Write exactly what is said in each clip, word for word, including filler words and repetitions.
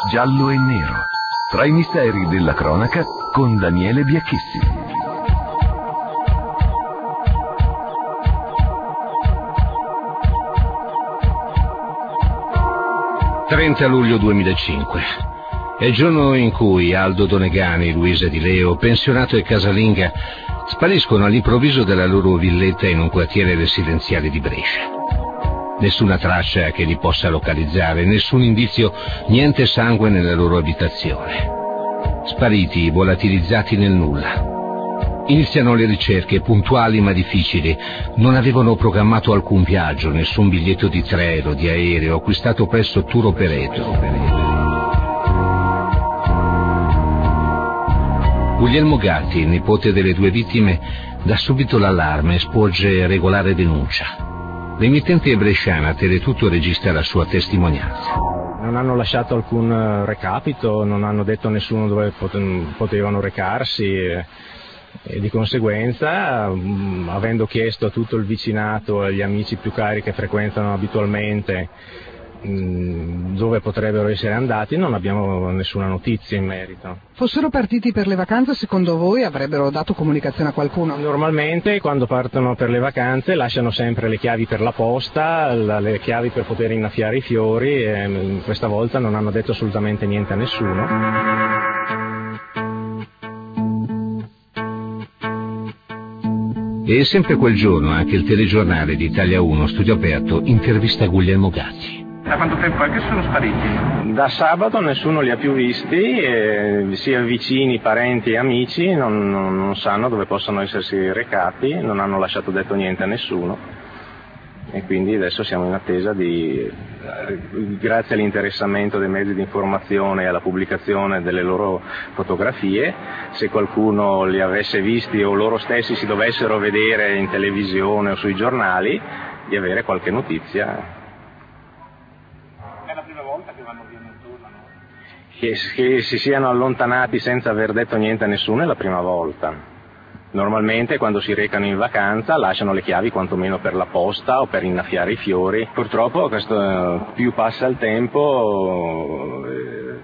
giallo e nero, tra i misteri della cronaca con Daniele Biacchissi. trenta luglio duemilacinque. È il giorno in cui Aldo Donegani, Luisa Di Leo, pensionato e casalinga, spariscono all'improvviso dalla loro villetta in un quartiere residenziale di Brescia. Nessuna traccia che li possa localizzare, nessun indizio, niente sangue nella loro abitazione. Spariti, volatilizzati nel nulla. Iniziano le ricerche, puntuali ma difficili. Non avevano programmato alcun viaggio, nessun biglietto di treno, di aereo, acquistato presso Tour Operator. Guglielmo Gatti, nipote delle due vittime, dà subito l'allarme e sporge regolare denuncia. L'emittente bresciana Teletutto registra la sua testimonianza. Non hanno lasciato alcun recapito, non hanno detto a nessuno dove potevano recarsi e, e di conseguenza, mh, avendo chiesto a tutto il vicinato e agli amici più cari che frequentano abitualmente mh, dove potrebbero essere andati, non abbiamo nessuna notizia in merito. Fossero partiti per le vacanze, secondo voi avrebbero dato comunicazione a qualcuno? Normalmente quando partono per le vacanze lasciano sempre le chiavi per la posta, le chiavi per poter innaffiare i fiori e questa volta non hanno detto assolutamente niente a nessuno. E sempre quel giorno anche il telegiornale di Italia uno, Studio Aperto, intervista Guglielmo Gatti. Da quanto tempo è che sono spariti? Da sabato nessuno li ha più visti, e sia vicini, parenti e amici non, non, non sanno dove possono essersi recati, non hanno lasciato detto niente a nessuno e quindi adesso siamo in attesa di, grazie all'interessamento dei mezzi di informazione e alla pubblicazione delle loro fotografie, se qualcuno li avesse visti o loro stessi si dovessero vedere in televisione o sui giornali, di avere qualche notizia. Che, che si siano allontanati senza aver detto niente a nessuno è la prima volta. Normalmente quando si recano in vacanza lasciano le chiavi quantomeno per la posta o per innaffiare i fiori. Purtroppo questo, più passa il tempo eh,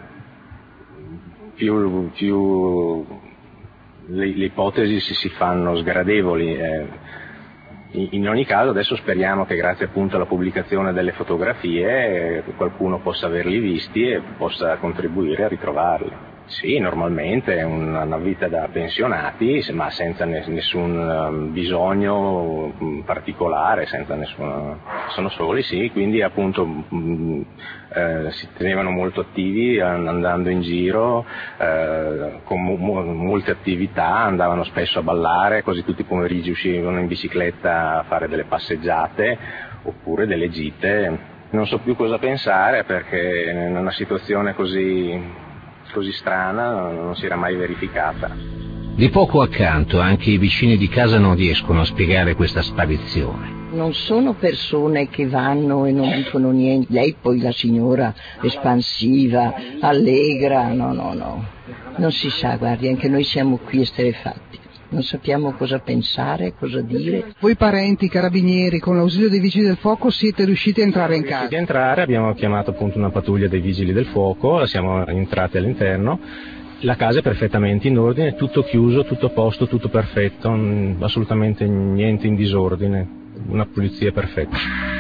più, più le, le ipotesi si, si fanno sgradevoli. Eh. In ogni caso adesso speriamo che grazie appunto alla pubblicazione delle fotografie qualcuno possa averli visti e possa contribuire a ritrovarli. Sì, normalmente è una vita da pensionati, ma senza nessun bisogno particolare, senza nessun... sono soli, sì, quindi appunto eh, si tenevano molto attivi andando in giro, eh, con molte attività, andavano spesso a ballare, quasi tutti i pomeriggi uscivano in bicicletta a fare delle passeggiate oppure delle gite. Non so più cosa pensare perché in una situazione così... così strana non si era mai verificata. Di poco accanto anche i vicini di casa non riescono a spiegare questa sparizione. Non sono persone che vanno e non dicono niente. Lei poi la signora espansiva, allegra, no no no, non si sa, guardi, anche noi siamo qui esterrefatti. Non sappiamo cosa pensare, cosa dire. Voi parenti, carabinieri, con l'ausilio dei vigili del fuoco siete riusciti a entrare in casa? Siamo riusciti a entrare, abbiamo chiamato appunto una pattuglia dei vigili del fuoco, siamo entrati all'interno, la casa è perfettamente in ordine, tutto chiuso, tutto a posto, tutto perfetto, assolutamente niente in disordine, una pulizia perfetta.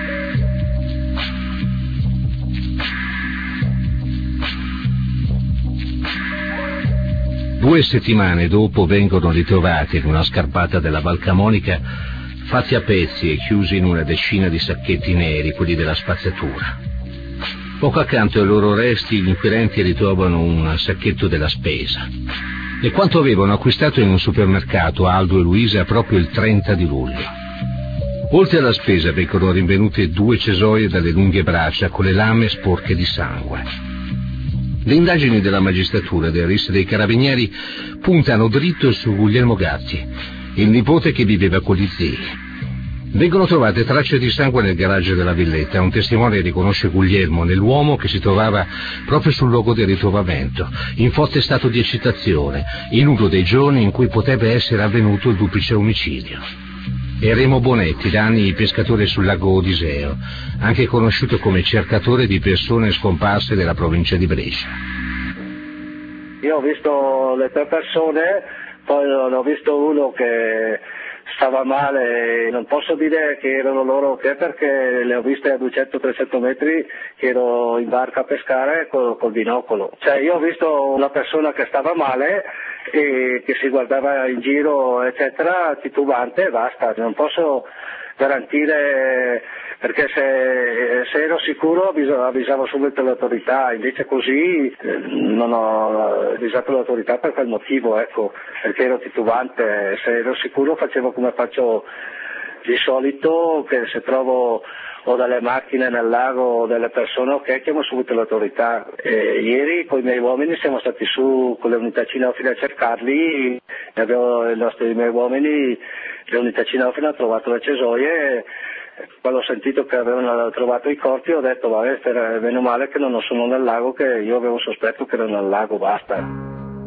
Due settimane dopo vengono ritrovati in una scarpata della Val Camonica, fatti a pezzi e chiusi in una decina di sacchetti neri, quelli della spazzatura. Poco accanto ai loro resti gli inquirenti ritrovano un sacchetto della spesa e quanto avevano acquistato in un supermercato Aldo e Luisa proprio il trenta di luglio. Oltre alla spesa vengono rinvenute due cesoie dalle lunghe braccia con le lame sporche di sangue. Le indagini della magistratura e del R I S dei Carabinieri puntano dritto su Guglielmo Gatti, il nipote che viveva con gli zii. Vengono trovate tracce di sangue nel garage della villetta. Un testimone riconosce Guglielmo nell'uomo che si trovava proprio sul luogo del ritrovamento, in forte stato di eccitazione, in uno dei giorni in cui potrebbe essere avvenuto il duplice omicidio. e Remo Bonetti, da anni pescatore sul lago Odiseo, anche conosciuto come cercatore di persone scomparse della provincia di Brescia. Io ho visto le tre persone, poi ne ho visto uno che stava male, non posso dire che erano loro che perché le ho viste a duecento trecento metri che ero in barca a pescare col, col binocolo. Cioè io ho visto una persona che stava male e che si guardava in giro eccetera, titubante e basta, non posso garantire perché se, se ero sicuro avvisavo subito le autorità, invece così eh, non ho avvisato le autorità per quel motivo, ecco, perché ero titubante, se ero sicuro facevo come faccio di solito, che se trovo o delle macchine nel lago o delle persone, ok, chiamo subito le autorità. E ieri con i miei uomini siamo stati su con le unità cinofile a cercarli, abbiamo i nostri i miei uomini, le unità cinofile hanno trovato le cesoie. Quando ho sentito che avevano trovato i corpi ho detto vabbè, meno male che non sono nel lago, che io avevo un sospetto che erano nel lago, basta.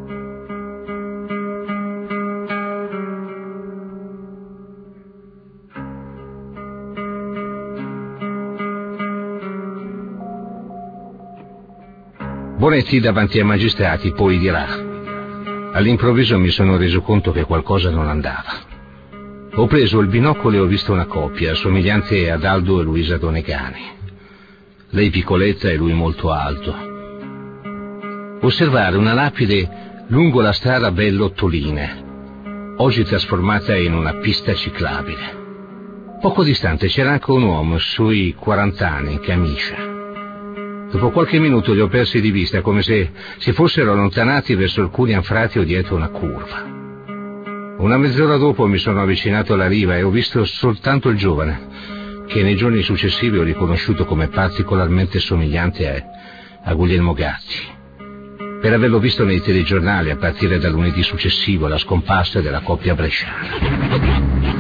Bonetti davanti ai magistrati poi dirà: all'improvviso mi sono reso conto che qualcosa non andava. Ho preso il binocolo e ho visto una coppia, somigliante ad Aldo e Luisa Donegani. Lei piccoletta e lui molto alto. Osservare una lapide lungo la strada Bellottoline, oggi trasformata in una pista ciclabile. Poco distante c'era anche un uomo sui quarant'anni in camicia. Dopo qualche minuto li ho persi di vista, come se si fossero allontanati verso alcuni anfratti o dietro una curva. Una mezz'ora dopo mi sono avvicinato alla riva e ho visto soltanto il giovane, che nei giorni successivi ho riconosciuto come particolarmente somigliante a, a Guglielmo Gatti, per averlo visto nei telegiornali a partire dal lunedì successivo alla scomparsa della coppia bresciana.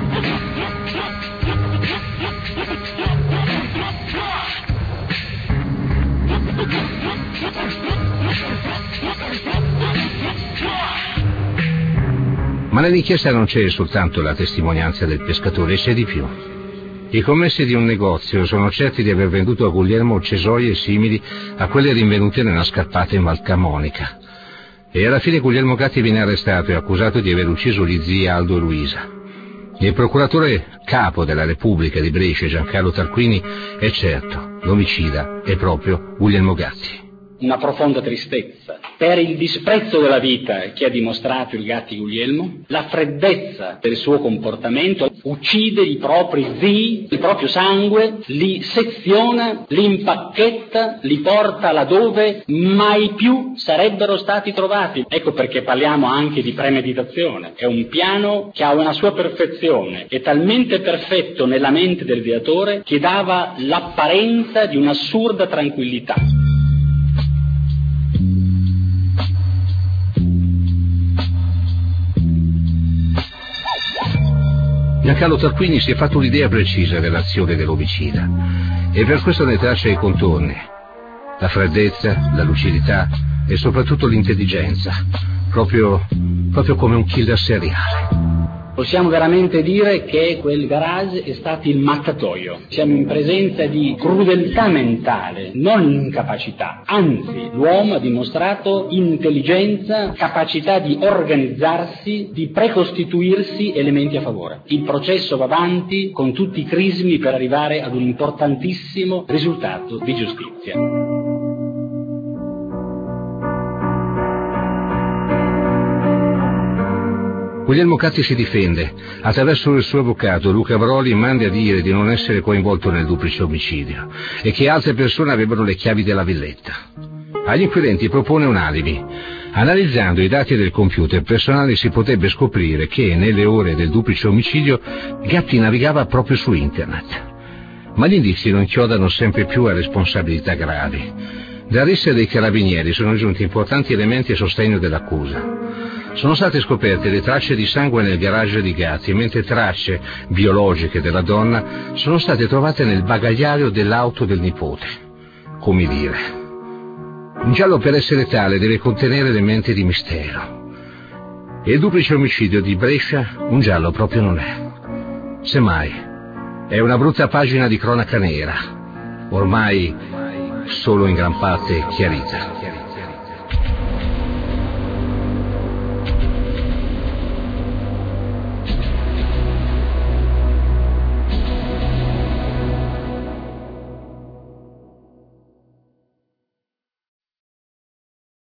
Ma nell'inchiesta non c'è soltanto la testimonianza del pescatore, c'è di più. I commessi di un negozio sono certi di aver venduto a Guglielmo cesoie simili a quelle rinvenute nella scarpata in Val Camonica. E alla fine Guglielmo Gatti viene arrestato e accusato di aver ucciso gli zii Aldo e Luisa. Il procuratore capo della Repubblica di Brescia, Giancarlo Tarquini, è certo, l'omicida è proprio Guglielmo Gatti. Una profonda tristezza per il disprezzo della vita che ha dimostrato il Gatti Guglielmo, la freddezza del suo comportamento, uccide i propri zii, il proprio sangue, li seziona, li impacchetta, li porta laddove mai più sarebbero stati trovati. Ecco perché parliamo anche di premeditazione. È un piano che ha una sua perfezione, è talmente perfetto nella mente del viatore che dava l'apparenza di un'assurda tranquillità. Giancarlo Tarquini si è fatto un'idea precisa dell'azione dell'omicida e per questo ne traccia i contorni, la freddezza, la lucidità e soprattutto l'intelligenza, proprio, proprio come un killer seriale. Possiamo veramente dire che quel garage è stato il mattatoio. Siamo in presenza di crudeltà mentale, non incapacità. Anzi, l'uomo ha dimostrato intelligenza, capacità di organizzarsi, di precostituirsi elementi a favore. Il processo va avanti con tutti i crismi per arrivare ad un importantissimo risultato di giustizia. Guglielmo Gatti si difende. Attraverso il suo avvocato Luca Broli manda a dire di non essere coinvolto nel duplice omicidio e che altre persone avevano le chiavi della villetta. Agli inquirenti propone un alibi. Analizzando i dati del computer personale si potrebbe scoprire che nelle ore del duplice omicidio Gatti navigava proprio su internet. Ma gli indizi lo inchiodano sempre più a responsabilità gravi. Da rissa dei carabinieri sono giunti importanti elementi a sostegno dell'accusa. Sono state scoperte le tracce di sangue nel garage di Gatti, mentre tracce biologiche della donna sono state trovate nel bagagliaio dell'auto del nipote. Come dire, un giallo per essere tale deve contenere elementi di mistero. E il duplice omicidio di Brescia un giallo proprio non è. Semmai, è una brutta pagina di cronaca nera, ormai solo in gran parte chiarita.